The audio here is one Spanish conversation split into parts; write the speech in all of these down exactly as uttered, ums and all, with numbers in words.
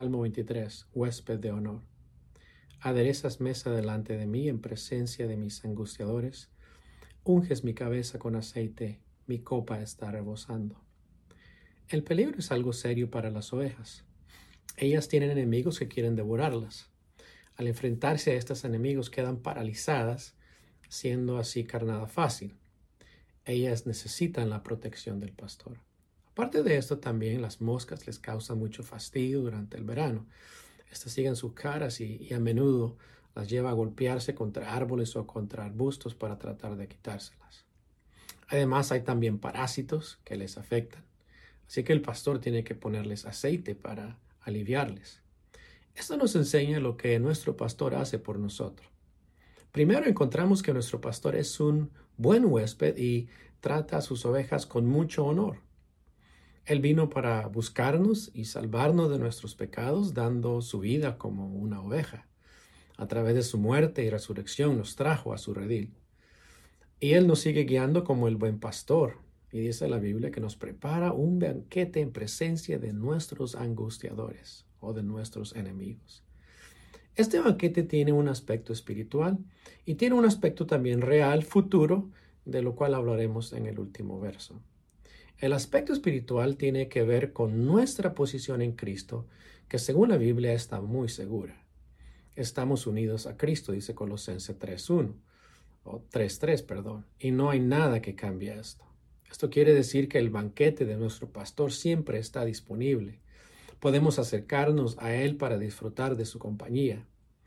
Salmo veintitrés, huésped de honor. Aderezas mesa delante de mí en presencia de mis angustiadores. Unges mi cabeza con aceite, mi copa está rebosando. El peligro es algo serio para las ovejas. Ellas tienen enemigos que quieren devorarlas. Al enfrentarse a estos enemigos quedan paralizadas, siendo así carnada fácil. Ellas necesitan la protección del pastor. Aparte de esto, también las moscas les causan mucho fastidio durante el verano. Estas siguen sus caras y, y a menudo las lleva a golpearse contra árboles o contra arbustos para tratar de quitárselas. Además, hay también parásitos que les afectan. Así que el pastor tiene que ponerles aceite para aliviarles. Esto nos enseña lo que nuestro pastor hace por nosotros. Primero encontramos que nuestro pastor es un buen huésped y trata a sus ovejas con mucho honor. Él vino para buscarnos y salvarnos de nuestros pecados, dando su vida como una oveja. A través de su muerte y resurrección nos trajo a su redil. Y Él nos sigue guiando como el buen pastor. Y dice la Biblia que nos prepara un banquete en presencia de nuestros angustiadores o de nuestros enemigos. Este banquete tiene un aspecto espiritual y tiene un aspecto también real, futuro, de lo cual hablaremos en el último verso. El aspecto espiritual tiene que ver con nuestra posición en Cristo, que según la Biblia está muy segura. Estamos unidos a Cristo, dice Colosenses tres uno, o tres tres, perdón, y no hay nada que cambie esto. Esto quiere decir que el banquete de nuestro pastor siempre está disponible. Podemos acercarnos a Él para disfrutar de su compañía.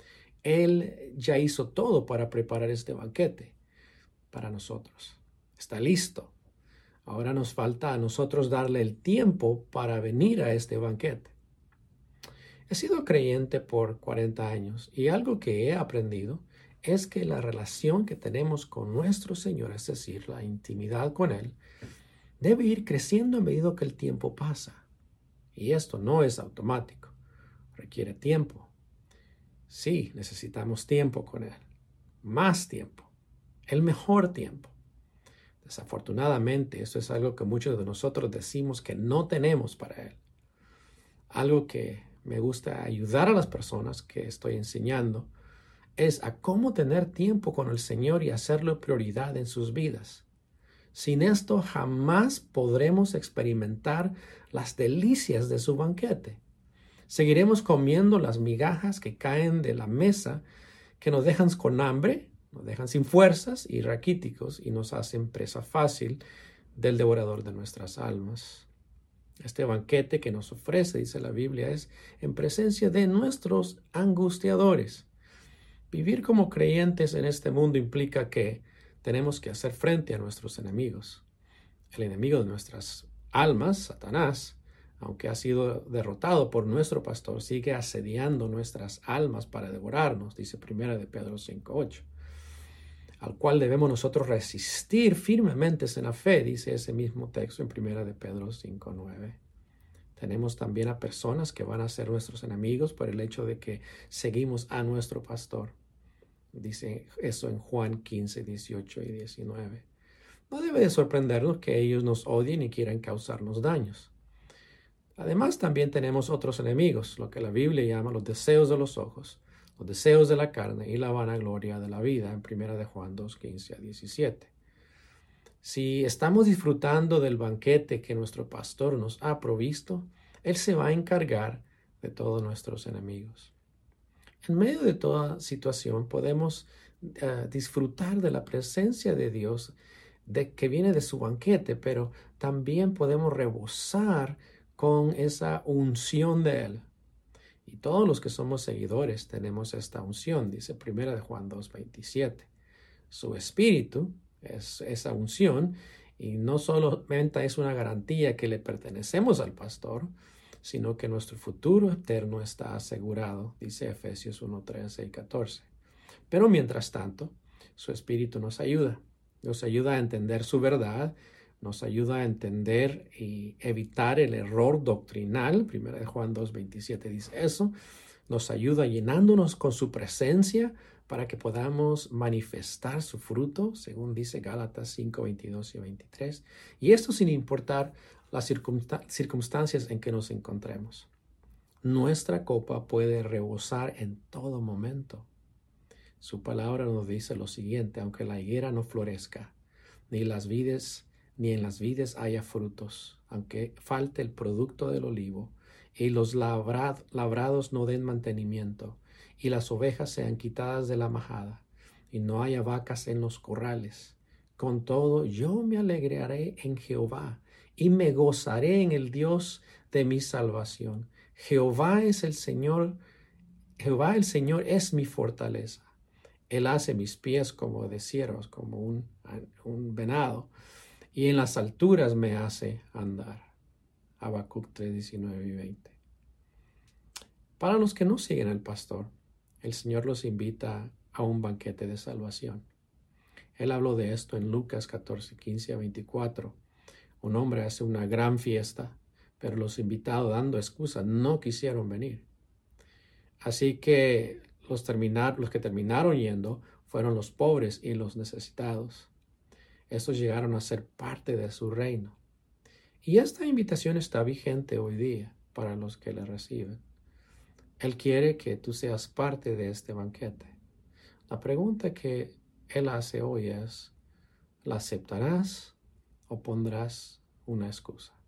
Él ya hizo todo para preparar este banquete para nosotros. Está listo. Ahora nos falta a nosotros darle el tiempo para venir a este banquete. He sido creyente por cuarenta años y algo que he aprendido es que la relación que tenemos con nuestro Señor, es decir, la intimidad con Él, debe ir creciendo a medida que el tiempo pasa. Y esto no es automático, requiere tiempo. Sí, necesitamos tiempo con Él, más tiempo, el mejor tiempo. Desafortunadamente, esto es algo que muchos de nosotros decimos que no tenemos para Él. Algo que me gusta ayudar a las personas que estoy enseñando es a cómo tener tiempo con el Señor y hacerlo prioridad en sus vidas. Sin esto jamás podremos experimentar las delicias de su banquete. Seguiremos comiendo las migajas que caen de la mesa, que nos dejan con hambre, nos dejan sin fuerzas y raquíticos y nos hacen presa fácil del devorador de nuestras almas. Este banquete que nos ofrece, dice la Biblia, es en presencia de nuestros angustiadores. Vivir como creyentes en este mundo implica que tenemos que hacer frente a nuestros enemigos. El enemigo de nuestras almas, Satanás, aunque ha sido derrotado por nuestro pastor, sigue asediando nuestras almas para devorarnos, dice primera de Pedro cinco ocho. Al cual debemos nosotros resistir firmemente en la fe, dice ese mismo texto en primera de Pedro cinco nueve. Tenemos también a personas que van a ser nuestros enemigos por el hecho de que seguimos a nuestro pastor. Dice eso en Juan quince, dieciocho y diecinueve. No debe de sorprendernos que ellos nos odien y quieran causarnos daños. Además, también tenemos otros enemigos, lo que la Biblia llama los deseos de los ojos, los deseos de la carne y la vanagloria de la vida, en primera de Juan dos, quince a diecisiete. Si estamos disfrutando del banquete que nuestro pastor nos ha provisto, Él se va a encargar de todos nuestros enemigos. En medio de toda situación podemos uh, disfrutar de la presencia de Dios de, que viene de su banquete, pero también podemos rebosar con esa unción de Él. Y todos los que somos seguidores tenemos esta unción, dice primera de Juan dos, veintisiete. Su espíritu es esa unción y no solamente es una garantía que le pertenecemos al pastor, sino que nuestro futuro eterno está asegurado, dice Efesios uno, trece y catorce. Pero mientras tanto, su espíritu nos ayuda, nos ayuda a entender su verdad, nos ayuda a entender y evitar el error doctrinal, primera de Juan dos, veintisiete dice eso, nos ayuda llenándonos con su presencia para que podamos manifestar su fruto, según dice Gálatas cinco, veintidós y veintitrés, y esto sin importar las circunstancias en que nos encontremos. nuestra copa puede rebosar en todo momento. Su palabra nos dice lo siguiente: aunque la higuera no florezca, ni las vides, ni en las vides haya frutos, aunque falte el producto del olivo, y los labrad, labrados no den mantenimiento, y las ovejas sean quitadas de la majada, y no haya vacas en los corrales, con todo yo me alegraré en Jehová, y me gozaré en el Dios de mi salvación. Jehová es el Señor, Jehová el Señor es mi fortaleza. Él hace mis pies como de ciervos, como un, un venado, y en las alturas me hace andar. Habacuc tres, diecinueve y veinte. Para los que no siguen al pastor, el Señor los invita a un banquete de salvación. Él habló de esto en Lucas catorce, quince a veinticuatro. Un hombre hace una gran fiesta, pero los invitados, dando excusas, no quisieron venir. Así que los, terminar, los que terminaron yendo fueron los pobres y los necesitados. Estos llegaron a ser parte de su reino. Y esta invitación está vigente hoy día para los que le reciben. Él quiere que tú seas parte de este banquete. La pregunta que Él hace hoy es: ¿la aceptarás o pondrás una excusa?